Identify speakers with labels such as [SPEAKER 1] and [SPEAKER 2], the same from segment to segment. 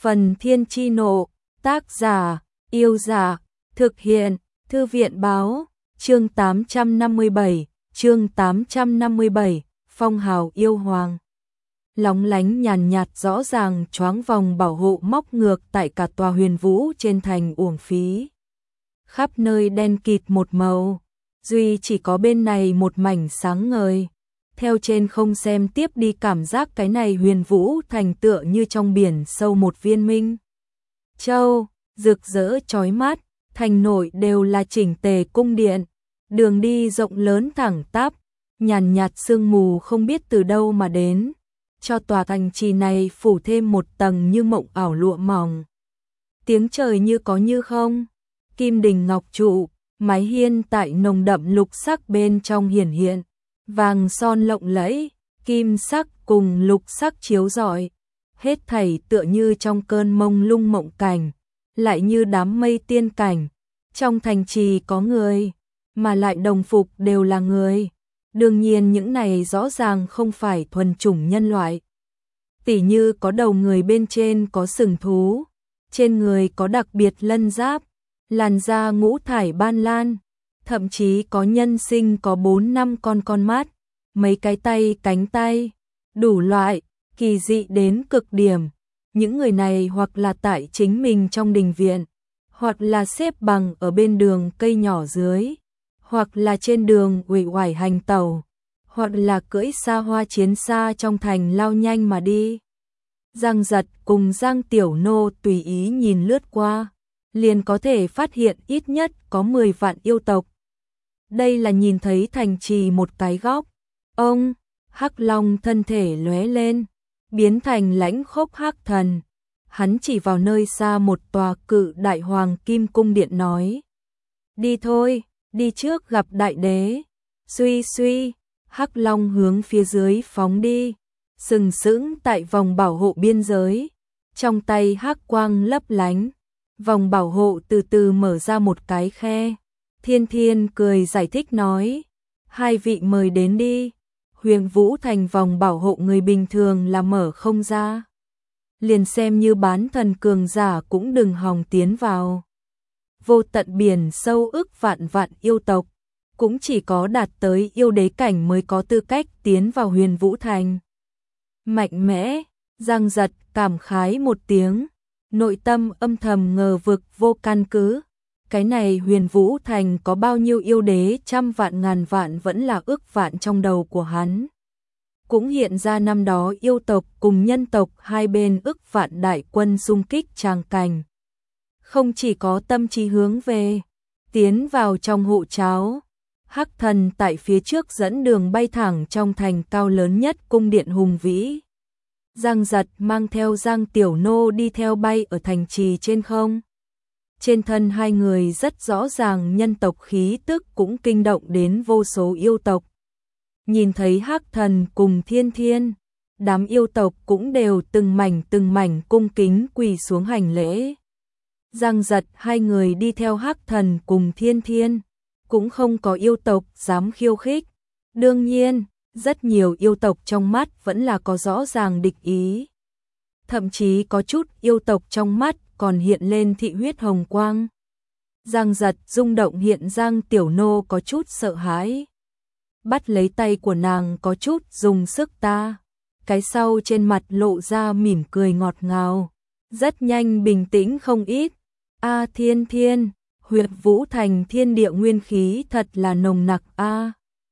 [SPEAKER 1] Phần Thiên Chi Nộ, tác giả, Yêu Dạ, thực hiện, Thư viện Báo, chương 857, Phong hào yêu hoàng. Lóng lánh nhàn nhạt rõ ràng choáng vòng bảo hộ móc ngược tại cả tòa Huyền Vũ trên thành uổng phí. Khắp nơi đen kịt một màu, duy chỉ có bên này một mảnh sáng ngời. Theo trên không xem tiếp đi cảm giác cái này Huyền Vũ thành tựa như trong biển sâu một viên minh châu, rực rỡ chói mắt, thành nội đều là chỉnh tề cung điện, đường đi rộng lớn thẳng tắp, nhàn nhạt sương mù không biết từ đâu mà đến, cho tòa thành trì này phủ thêm một tầng như mộng ảo lụa mỏng. Tiếng trời như có như không, kim đình ngọc trụ, mái hiên tại nồng đậm lục sắc bên trong hiển hiện, vàng son lộng lẫy, kim sắc cùng lục sắc chiếu rọi, hết thảy tựa như trong cơn mông lung mộng cảnh, lại như đám mây tiên cảnh. Trong thành trì có người, mà lại đồng phục đều là người. Đương nhiên những này rõ ràng không phải thuần chủng nhân loại. Tỉ như có đầu người bên trên có sừng thú, trên người có đặc biệt lân giáp, làn da ngũ thải ban lan, thậm chí có nhân sinh có 4-5 con mắt, mấy cái tay cánh tay, đủ loại, kỳ dị đến cực điểm. Những người này hoặc là tại chính mình trong đình viện, hoặc là xếp bằng ở bên đường cây nhỏ dưới, hoặc là trên đường uể oải hành tàu, hoặc là cưỡi xa hoa chiến xa trong thành lao nhanh mà đi. Giang Giật cùng Giang Tiểu Nô tùy ý nhìn lướt qua, liền có thể phát hiện ít nhất có 10 vạn yêu tộc. Đây là nhìn thấy thành trì một cái góc. Ông, Hắc Long thân thể lóe lên, biến thành lãnh khốc hắc thần. Hắn chỉ vào nơi xa một tòa cự đại hoàng kim cung điện nói: "Đi thôi, đi trước gặp đại đế." Suy suy, Hắc Long hướng phía dưới phóng đi, sừng sững tại vòng bảo hộ biên giới, trong tay hắc quang lấp lánh, vòng bảo hộ từ từ mở ra một cái khe. Thiên Thiên cười giải thích nói: "Hai vị mời đến đi. Huyền Vũ thành vòng bảo hộ người bình thường là mở không ra, liền xem như bán thần cường giả cũng đừng hòng tiến vào. Vô tận biển sâu ức vạn vạn yêu tộc, cũng chỉ có đạt tới yêu đế cảnh mới có tư cách tiến vào Huyền Vũ thành." Mạnh mẽ, Giang Giật cảm khái một tiếng, nội tâm âm thầm ngờ vực vô căn cứ. Cái này Huyền Vũ thành có bao nhiêu yêu đế trăm vạn ngàn vạn vẫn là ước vạn trong đầu của hắn. Cũng hiện ra năm đó yêu tộc cùng nhân tộc hai bên ước vạn đại quân xung kích tràng cảnh. Không chỉ có tâm trí hướng về, tiến vào trong hộ cháo, Hắc Thần tại phía trước dẫn đường bay thẳng trong thành cao lớn nhất cung điện hùng vĩ. Giang Giật mang theo Giang Tiểu Nô đi theo bay ở thành trì trên không. Trên thân hai người rất rõ ràng nhân tộc khí tức cũng kinh động đến vô số yêu tộc. Nhìn thấy Hắc Thần cùng Thiên Thiên, đám yêu tộc cũng đều từng mảnh cung kính quỳ xuống hành lễ. Giang Giật hai người đi theo Hắc Thần cùng Thiên Thiên, cũng không có yêu tộc dám khiêu khích. Đương nhiên, rất nhiều yêu tộc trong mắt vẫn là có rõ ràng địch ý. Thậm chí có chút yêu tộc trong mắt còn hiện lên thị huyết hồng quang. Giang Giật rung động hiện Giang Tiểu Nô có chút sợ hãi. Bắt lấy tay của nàng có chút dùng sức ta. Cái sau trên mặt lộ ra mỉm cười ngọt ngào, rất nhanh bình tĩnh không ít. A Thiên Thiên, Huyền Vũ thành thiên địa nguyên khí thật là nồng nặc a.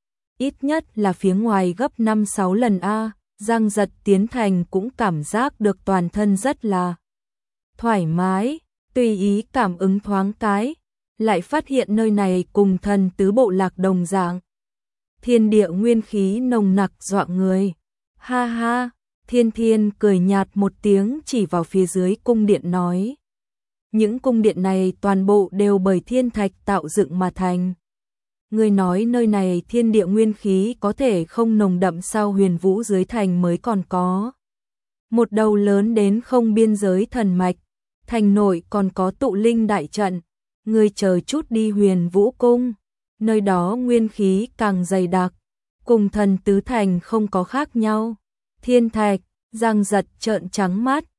[SPEAKER 1] Ít nhất là phía ngoài gấp 5-6 lần a. Giang Giật tiến thành cũng cảm giác được toàn thân rất là thoải mái, tùy ý cảm ứng thoáng cái, lại phát hiện nơi này cùng thần tứ bộ lạc đồng dạng. Thiên địa nguyên khí nồng nặc dọa người. Ha ha, Thiên Thiên cười nhạt một tiếng chỉ vào phía dưới cung điện nói: "Những cung điện này toàn bộ đều bởi thiên thạch tạo dựng mà thành. Người nói nơi này thiên địa nguyên khí có thể không nồng đậm sao? Huyền Vũ dưới thành mới còn có một đầu lớn đến không biên giới thần mạch, thành nội còn có tụ linh đại trận. Người chờ chút đi Huyền Vũ cung, nơi đó nguyên khí càng dày đặc, cùng thần tứ thành không có khác nhau." Thiên thạch, Giang Giật trợn trắng mắt,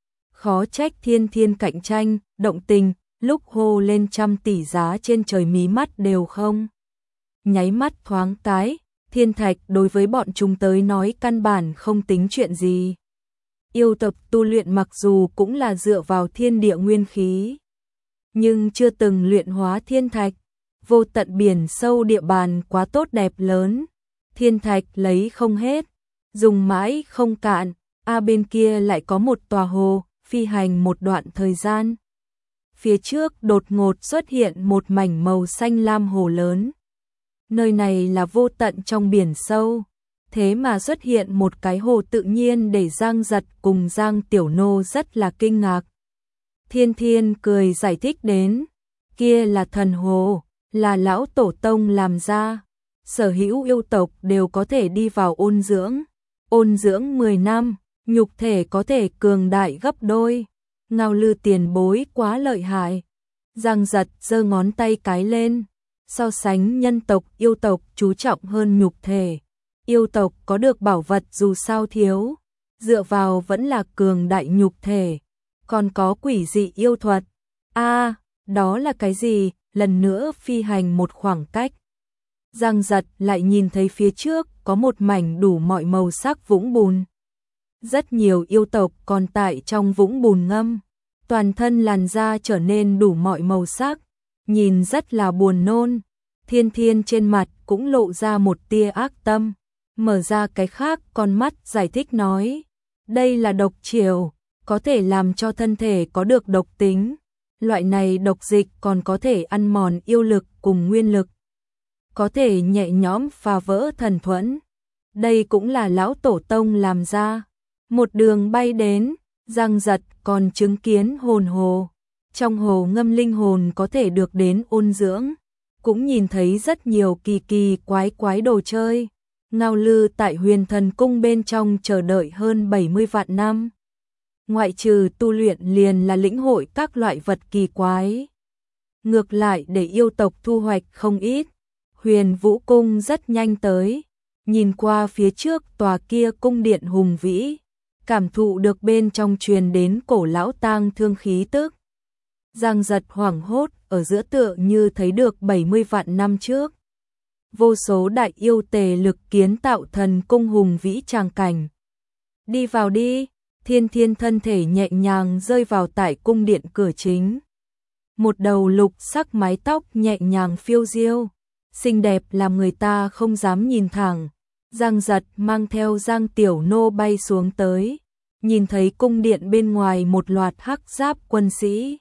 [SPEAKER 1] Khó trách Thiên Thiên cạnh tranh, động tình, lúc hô lên 100 tỷ giá trên trời mí mắt đều không. Nháy mắt thoáng cái, thiên thạch đối với bọn chúng tới nói căn bản không tính chuyện gì. Yêu tộc tu luyện mặc dù cũng là dựa vào thiên địa nguyên khí, nhưng chưa từng luyện hóa thiên thạch. Vô tận biển sâu địa bàn quá tốt đẹp lớn, thiên thạch lấy không hết, dùng mãi không cạn. Bên kia lại có một tòa hồ, phi hành một đoạn thời gian. Phía trước đột ngột xuất hiện một mảnh màu xanh lam hồ lớn. Nơi này là vô tận trong biển sâu, thế mà xuất hiện một cái hồ tự nhiên để Giang Giật cùng Giang Tiểu Nô rất là kinh ngạc. Thiên Thiên cười giải thích đến, kia là thần hồ, là lão tổ tông làm ra, sở hữu yêu tộc đều có thể đi vào ôn dưỡng 10 năm, nhục thể có thể cường đại gấp đôi. Ngao Lư tiền bối quá lợi hại. Giang Giật giơ ngón tay cái lên, so sánh nhân tộc yêu tộc chú trọng hơn nhục thể. Yêu tộc có được bảo vật dù sao thiếu, dựa vào vẫn là cường đại nhục thể, còn có quỷ dị yêu thuật. Đó là cái gì? Lần nữa phi hành một khoảng cách, Giang Giật lại nhìn thấy phía trước có một mảnh đủ mọi màu sắc vũng bùn. Rất nhiều yêu tộc còn tại trong vũng bùn ngâm, toàn thân làn da trở nên đủ mọi màu sắc, nhìn rất là buồn nôn. Thiên Thiên trên mặt cũng lộ ra một tia ác tâm, mở ra cái khác con mắt giải thích nói, đây là độc triều, có thể làm cho thân thể có được độc tính. Loại này độc dịch còn có thể ăn mòn yêu lực cùng nguyên lực, có thể nhẹ nhõm phá vỡ thần thuẫn. Đây cũng là lão tổ tông làm ra. Một đường bay đến, Giang Giật còn chứng kiến hồn hồ. Trong hồ ngâm linh hồn có thể được đến ôn dưỡng, cũng nhìn thấy rất nhiều kỳ kỳ quái đồ chơi. Ngao Lư tại Huyền Thần Cung bên trong chờ đợi hơn 70 vạn năm. Ngoại trừ tu luyện liền là lĩnh hội các loại vật kỳ quái. Ngược lại để yêu tộc thu hoạch không ít. Huyền Vũ Cung rất nhanh tới, nhìn qua phía trước tòa kia cung điện hùng vĩ, cảm thụ được bên trong truyền đến cổ lão tang thương khí tức. Giang Giật hoảng hốt, ở giữa tựa như thấy được 70 vạn năm trước. Vô số đại yêu tề lực kiến tạo thần cung hùng vĩ tràng cảnh. Đi vào đi. Thiên Thiên thân thể nhẹ nhàng rơi vào tại cung điện cửa chính. Một đầu lục sắc mái tóc nhẹ nhàng phiêu diêu, xinh đẹp làm người ta không dám nhìn thẳng. Giang Giật mang theo Giang Tiểu Nô bay xuống tới, nhìn thấy cung điện bên ngoài một loạt hắc giáp quân sĩ.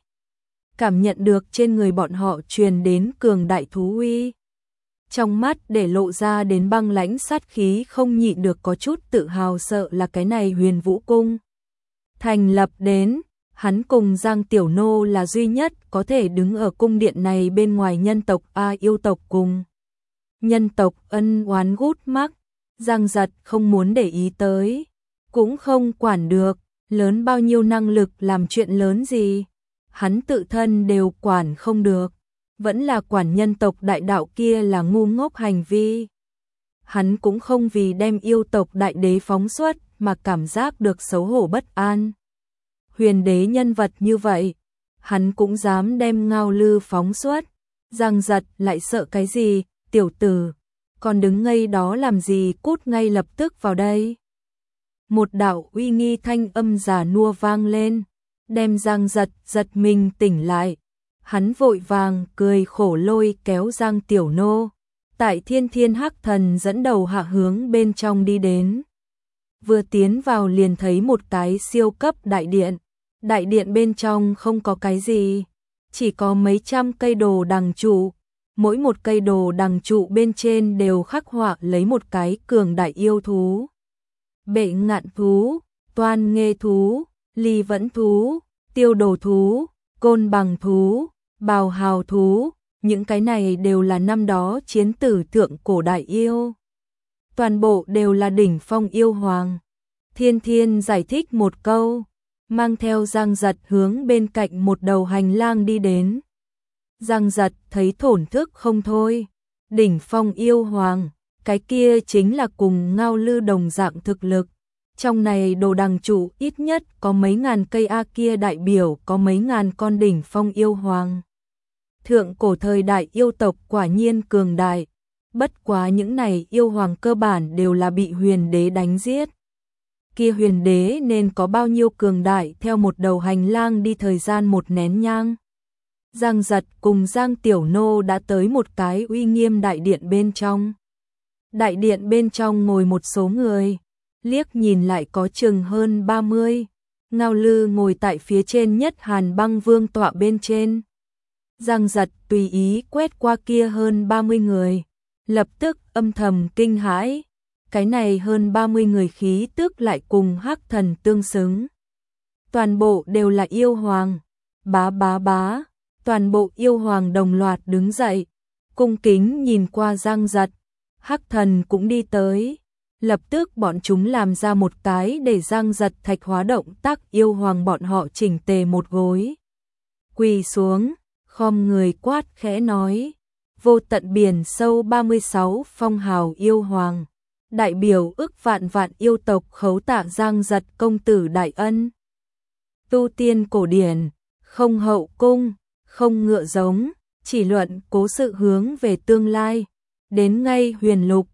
[SPEAKER 1] Cảm nhận được trên người bọn họ truyền đến cường đại thú uy. Trong mắt để lộ ra đến băng lãnh sát khí, không nhịn được có chút tự hào, sợ là cái này Huyền Vũ Cung thành lập đến, hắn cùng Giang Tiểu Nô là duy nhất có thể đứng ở cung điện này bên ngoài nhân tộc yêu tộc cùng. Nhân tộc ân oán gút mắc, Giang Giật không muốn để ý tới, cũng không quản được, lớn bao nhiêu năng lực làm chuyện lớn gì, hắn tự thân đều quản không được, vẫn là quản nhân tộc đại đạo kia là ngu ngốc hành vi. Hắn cũng không vì đem yêu tộc đại đế phóng xuất mà cảm giác được xấu hổ bất an. Huyền đế nhân vật như vậy, hắn cũng dám đem Ngao Lư phóng xuất. Giang Giật lại sợ cái gì? Tiểu tử, còn đứng ngây đó làm gì, cút ngay lập tức vào đây. Một đạo uy nghi thanh âm già nua vang lên, đem Giang Giật giật mình tỉnh lại. Hắn vội vàng cười khổ lôi kéo Giang Tiểu Nô, tại Thiên Thiên Hắc Thần dẫn đầu hạ hướng bên trong đi đến. Vừa tiến vào liền thấy một cái siêu cấp đại điện. Đại điện bên trong không có cái gì, chỉ có mấy trăm cây đồ đằng trụ. Mỗi một cây đồ đằng trụ bên trên đều khắc họa lấy một cái cường đại yêu thú. Bệ ngạn thú, toan nghê thú, ly vẫn thú, tiêu đồ thú, côn bằng thú, bào hào thú. Những cái này đều là năm đó chiến tử thượng cổ đại yêu. Toàn bộ đều là đỉnh phong yêu hoàng. Thiên Thiên giải thích một câu, mang theo Giang Giật hướng bên cạnh một đầu hành lang đi đến. Giang Giật thấy thổn thức không thôi. Đỉnh phong yêu hoàng, cái kia chính là cùng Ngao Lư đồng dạng thực lực. Trong này đồ đằng trụ ít nhất có mấy ngàn cây A kia đại biểu có mấy ngàn con đỉnh phong yêu hoàng. Thượng cổ thời đại yêu tộc quả nhiên cường đại, bất quá những này yêu hoàng cơ bản đều là bị huyền đế đánh giết. Kia huyền đế nên có bao nhiêu cường đại theo một đầu hành lang đi thời gian một nén nhang. Giang Giật cùng Giang Tiểu Nô đã tới một cái uy nghiêm đại điện bên trong. Đại điện bên trong ngồi một số người, liếc nhìn lại có chừng hơn 30. Ngao Lư ngồi tại phía trên nhất Hàn Băng Vương tọa bên trên. Giang Giật tùy ý quét qua kia hơn 30 người, lập tức âm thầm kinh hãi, cái này hơn 30 người khí tức lại cùng Hắc Thần tương xứng. Toàn bộ đều là yêu hoàng, bá bá bá, toàn bộ yêu hoàng đồng loạt đứng dậy, cung kính nhìn qua Giang Giật, Hắc Thần cũng đi tới, lập tức bọn chúng làm ra một cái để Giang Giật thạch hóa động tác yêu hoàng bọn họ chỉnh tề một gối. Quỳ xuống, khom người quát khẽ nói, vô tận biển sâu 36 phong hào yêu hoàng, đại biểu ức vạn vạn yêu tộc khấu tạ Giang Giật công tử đại ân. Tu tiên cổ điển, không hậu cung, không ngựa giống, chỉ luận cố sự hướng về tương lai, đến ngay huyền lục,